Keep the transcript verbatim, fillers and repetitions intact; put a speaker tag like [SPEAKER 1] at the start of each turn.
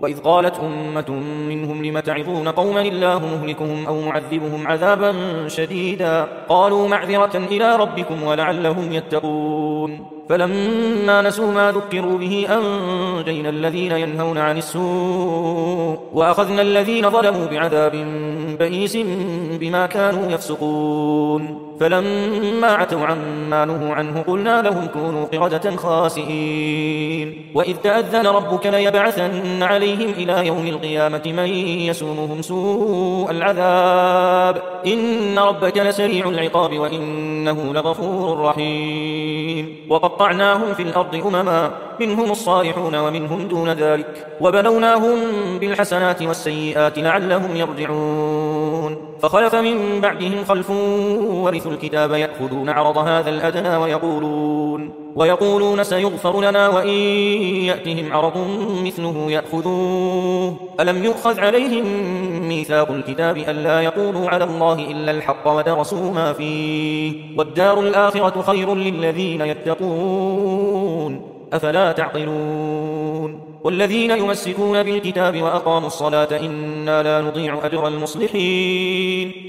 [SPEAKER 1] وإذ قالت أمة منهم لم تعظون قوما الله مهلكهم أو معذبهم عذابا شديدا قالوا معذرة إلى ربكم ولعلهم يتقون فلما نسوا ما ذكروا به أنجينا الذين ينهون عن السوء وأخذنا الذين ظلموا بعذاب بئيس بما كانوا يفسقون فلما عتوا عما نهوا عنه قلنا لهم كونوا قردة خاسئين وإذ تأذن ربك ليبعثن عليهم إلى يوم القيامة من يسومهم سوء العذاب إن ربك لسريع العقاب وإنه لغفور رحيم وقطعناهم في الأرض أمما منهم الصالحون ومنهم دون ذلك وبلوناهم بالحسنات والسيئات لعلهم يرجعون فخلف من بعدهم خلف ورثوا الكتاب يأخذون عرض هذا الأدنى ويقولون ويقولون سيغفر لنا وإن يأتهم عرض مثله يأخذوه ألم يؤخذ عليهم ميثاق الكتاب ألا يقولوا على الله إلا الحق ودرسوا ما فيه والدار الآخرة خير للذين يتقون أفلا تعقلون والذين يمسكون بالكتاب وأقاموا الصلاة إنا لا نضيع أجر المصلحين